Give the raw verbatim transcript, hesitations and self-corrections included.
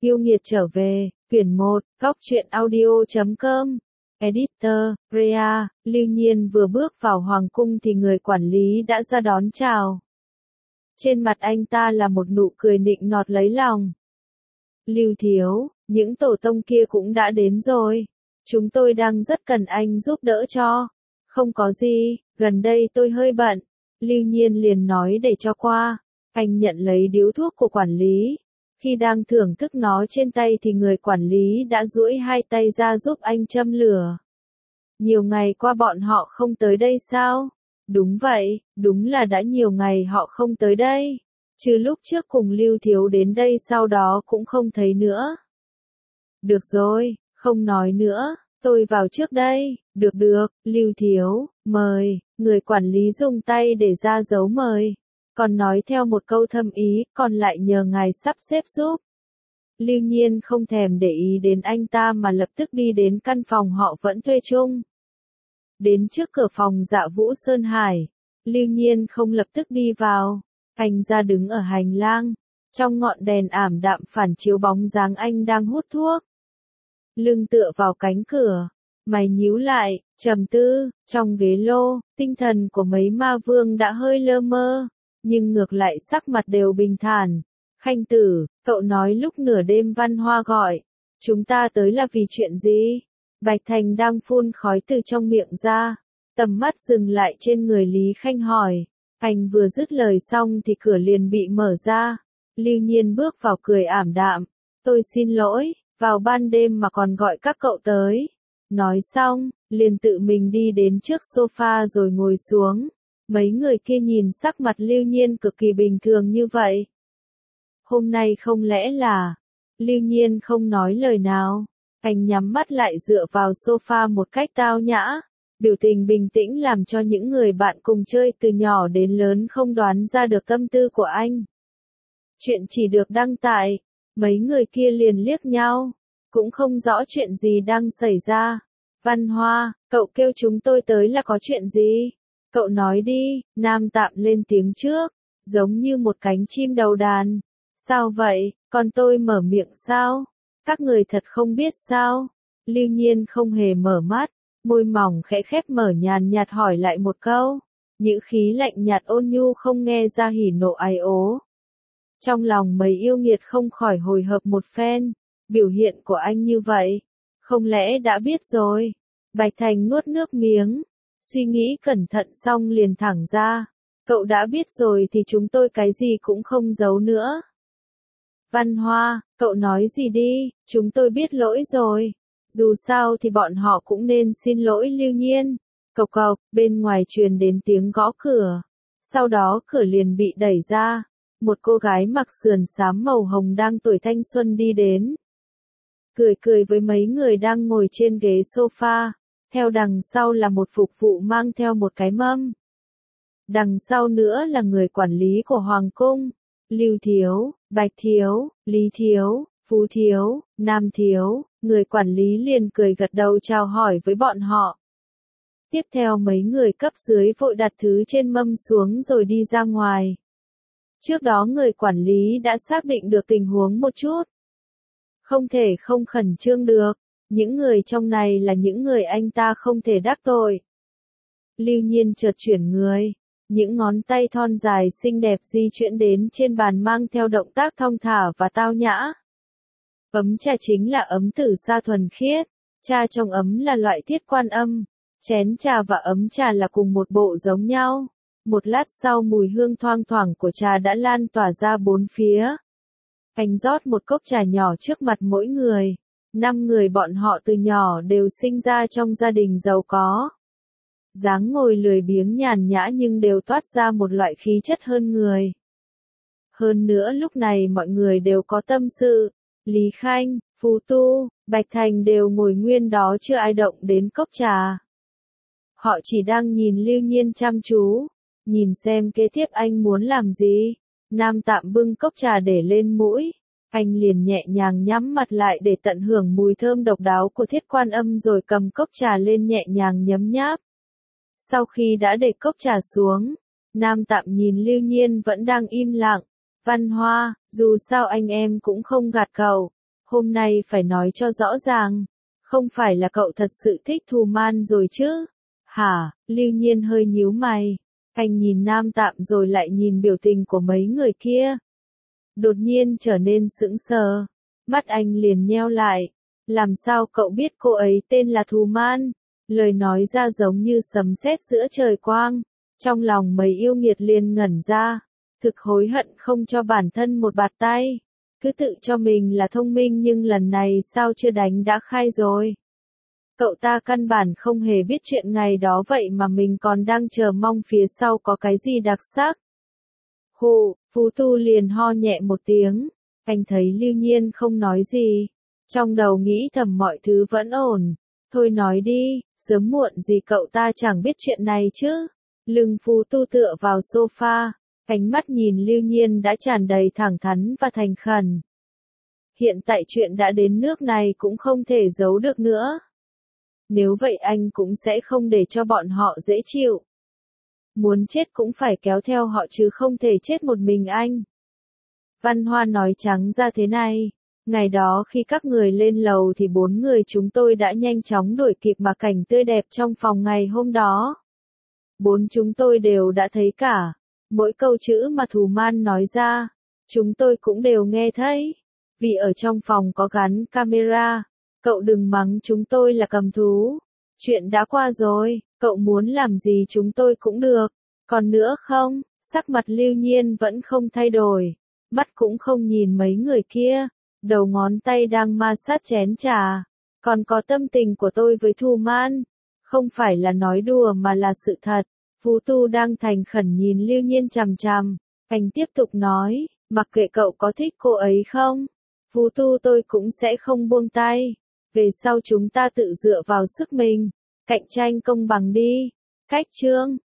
Yêu nghiệt trở về, quyển một, góc truyện audio chấm com. Editor, Rea, Lưu Nhiên vừa bước vào hoàng cung thì người quản lý đã ra đón chào. Trên mặt anh ta là một nụ cười nịnh nọt lấy lòng. Lưu thiếu, những tổ tông kia cũng đã đến rồi. Chúng tôi đang rất cần anh giúp đỡ cho. Không có gì, gần đây tôi hơi bận. Lưu Nhiên liền nói để cho qua. Anh nhận lấy điếu thuốc của quản lý. Khi đang thưởng thức nó trên tay thì người quản lý đã duỗi hai tay ra giúp anh châm lửa. Nhiều ngày qua bọn họ không tới đây sao? Đúng vậy, đúng là đã nhiều ngày họ không tới đây. Chứ lúc trước cùng Lưu thiếu đến đây sau đó cũng không thấy nữa. Được rồi, không nói nữa, tôi vào trước đây. Được được, Lưu thiếu, mời. Người quản lý dùng tay để ra dấu mời. Còn nói theo một câu thâm ý, còn lại nhờ ngài sắp xếp giúp. Lưu Nhiên không thèm để ý đến anh ta mà lập tức đi đến căn phòng họ vẫn thuê chung. Đến trước cửa phòng Dạ Vũ Sơn Hải, Lưu Nhiên không lập tức đi vào. Anh ra đứng ở hành lang, trong ngọn đèn ảm đạm phản chiếu bóng dáng anh đang hút thuốc. Lưng tựa vào cánh cửa, mày nhíu lại, trầm tư, trong ghế lô, tinh thần của mấy ma vương đã hơi lơ mơ. Nhưng ngược lại sắc mặt đều bình thản. Khanh tử, cậu nói lúc nửa đêm Văn Hoa gọi. Chúng ta tới là vì chuyện gì? Bạch Thành đang phun khói từ trong miệng ra. Tầm mắt dừng lại trên người Lý Khanh hỏi. Anh vừa dứt lời xong thì cửa liền bị mở ra. Lưu Nhiên bước vào cười ảm đạm. Tôi xin lỗi, vào ban đêm mà còn gọi các cậu tới. Nói xong, liền tự mình đi đến trước sofa rồi ngồi xuống. Mấy người kia nhìn sắc mặt Lưu Nhiên cực kỳ bình thường như vậy. Hôm nay không lẽ là... Lưu Nhiên không nói lời nào. Anh nhắm mắt lại dựa vào sofa một cách tao nhã. Biểu tình bình tĩnh làm cho những người bạn cùng chơi từ nhỏ đến lớn không đoán ra được tâm tư của anh. Chuyện chỉ được đăng tải. Mấy người kia liền liếc nhau. Cũng không rõ chuyện gì đang xảy ra. Văn Hoa, cậu kêu chúng tôi tới là có chuyện gì? Cậu nói đi, Nam Tạm lên tiếng trước, giống như một cánh chim đầu đàn. Sao vậy, còn tôi mở miệng sao? Các người thật không biết sao? Lưu Nhiên không hề mở mắt, môi mỏng khẽ khép mở nhàn nhạt hỏi lại một câu. Những khí lạnh nhạt ôn nhu không nghe ra hỉ nộ ái ố. Trong lòng mấy yêu nghiệt không khỏi hồi hộp một phen, biểu hiện của anh như vậy, không lẽ đã biết rồi? Bạch Thành nuốt nước miếng. Suy nghĩ cẩn thận xong liền thẳng ra. Cậu đã biết rồi thì chúng tôi cái gì cũng không giấu nữa. Văn Hoa, cậu nói gì đi, chúng tôi biết lỗi rồi. Dù sao thì bọn họ cũng nên xin lỗi Lưu Nhiên. Cộc cộc, bên ngoài truyền đến tiếng gõ cửa. Sau đó cửa liền bị đẩy ra. Một cô gái mặc sườn xám màu hồng đang tuổi thanh xuân đi đến. Cười cười với mấy người đang ngồi trên ghế sofa. Theo đằng sau là một phục vụ mang theo một cái mâm. Đằng sau nữa là người quản lý của Hoàng cung. Lưu thiếu, Bạch thiếu, Lý thiếu, Phú thiếu, Nam thiếu. Người quản lý liền cười gật đầu chào hỏi với bọn họ. Tiếp theo mấy người cấp dưới vội đặt thứ trên mâm xuống rồi đi ra ngoài. Trước đó người quản lý đã xác định được tình huống một chút. Không thể không khẩn trương được. Những người trong này là những người anh ta không thể đắc tội. Lưu Nhiên chợt chuyển người. Những ngón tay thon dài xinh đẹp di chuyển đến trên bàn mang theo động tác thong thả và tao nhã. Ấm trà chính là ấm tử sa thuần khiết. Trà trong ấm là loại Thiết Quan Âm. Chén trà và ấm trà là cùng một bộ giống nhau. Một lát sau mùi hương thoang thoảng của trà đã lan tỏa ra bốn phía. Anh rót một cốc trà nhỏ trước mặt mỗi người. Năm người bọn họ từ nhỏ đều sinh ra trong gia đình giàu có. Dáng ngồi lười biếng nhàn nhã nhưng đều toát ra một loại khí chất hơn người. Hơn nữa lúc này mọi người đều có tâm sự. Lý Khanh, Phú Tu, Bạch Thành đều ngồi nguyên đó chưa ai động đến cốc trà. Họ chỉ đang nhìn Lưu Nhiên chăm chú. Nhìn xem kế tiếp anh muốn làm gì. Nam Tạm bưng cốc trà để lên mũi. Anh liền nhẹ nhàng nhắm mặt lại để tận hưởng mùi thơm độc đáo của Thiết Quan Âm rồi cầm cốc trà lên nhẹ nhàng nhấm nháp. Sau khi đã để cốc trà xuống, Nam Tạm nhìn Lưu Nhiên vẫn đang im lặng. Văn Hoa, dù sao anh em cũng không gạt cậu. hôm nay phải nói cho rõ ràng. Không phải là cậu thật sự thích Thù Man rồi chứ? Hả? Lưu Nhiên hơi nhíu mày. Anh nhìn Nam Tạm rồi lại nhìn biểu tình của mấy người kia. Đột nhiên trở nên sững sờ. Mắt anh liền nheo lại. Làm sao cậu biết cô ấy tên là Thù Man? Lời nói ra giống như sấm sét giữa trời quang. Trong lòng mấy yêu nghiệt liền ngẩn ra. Thực hối hận không cho bản thân một bạt tay. Cứ tự cho mình là thông minh nhưng lần này sao chưa đánh đã khai rồi. Cậu ta căn bản không hề biết chuyện ngày đó vậy mà mình còn đang chờ mong phía sau có cái gì đặc sắc. Hù, Phú Tu liền ho nhẹ một tiếng. Anh thấy Lưu Nhiên không nói gì. Trong đầu nghĩ thầm mọi thứ vẫn ổn. Thôi nói đi, sớm muộn gì cậu ta chẳng biết chuyện này chứ. Lưng Phú Tu tựa vào sofa. Ánh mắt nhìn Lưu Nhiên đã tràn đầy thẳng thắn và thành khẩn. Hiện tại chuyện đã đến nước này cũng không thể giấu được nữa. Nếu vậy anh cũng sẽ không để cho bọn họ dễ chịu. Muốn chết cũng phải kéo theo họ chứ không thể chết một mình anh. Văn Hoa nói trắng ra thế này. Ngày đó khi các người lên lầu thì bốn người chúng tôi đã nhanh chóng đuổi kịp mà cảnh tươi đẹp trong phòng ngày hôm đó. Bốn chúng tôi đều đã thấy cả. Mỗi câu chữ mà Thù Man nói ra, chúng tôi cũng đều nghe thấy. Vì ở trong phòng có gắn camera, cậu đừng mắng chúng tôi là cầm thú. Chuyện đã qua rồi, cậu muốn làm gì chúng tôi cũng được. Còn nữa không, sắc mặt Lưu Nhiên vẫn không thay đổi. Mắt cũng không nhìn mấy người kia. Đầu ngón tay đang ma sát chén trà. Còn có tâm tình của tôi với Thù Man. Không phải là nói đùa mà là sự thật. Phú Tu đang thành khẩn nhìn Lưu Nhiên chằm chằm. Anh tiếp tục nói, mặc kệ cậu có thích cô ấy không. Phú Tu tôi cũng sẽ không buông tay. Về sau chúng ta tự dựa vào sức mình. Cạnh tranh công bằng đi. Cách chương.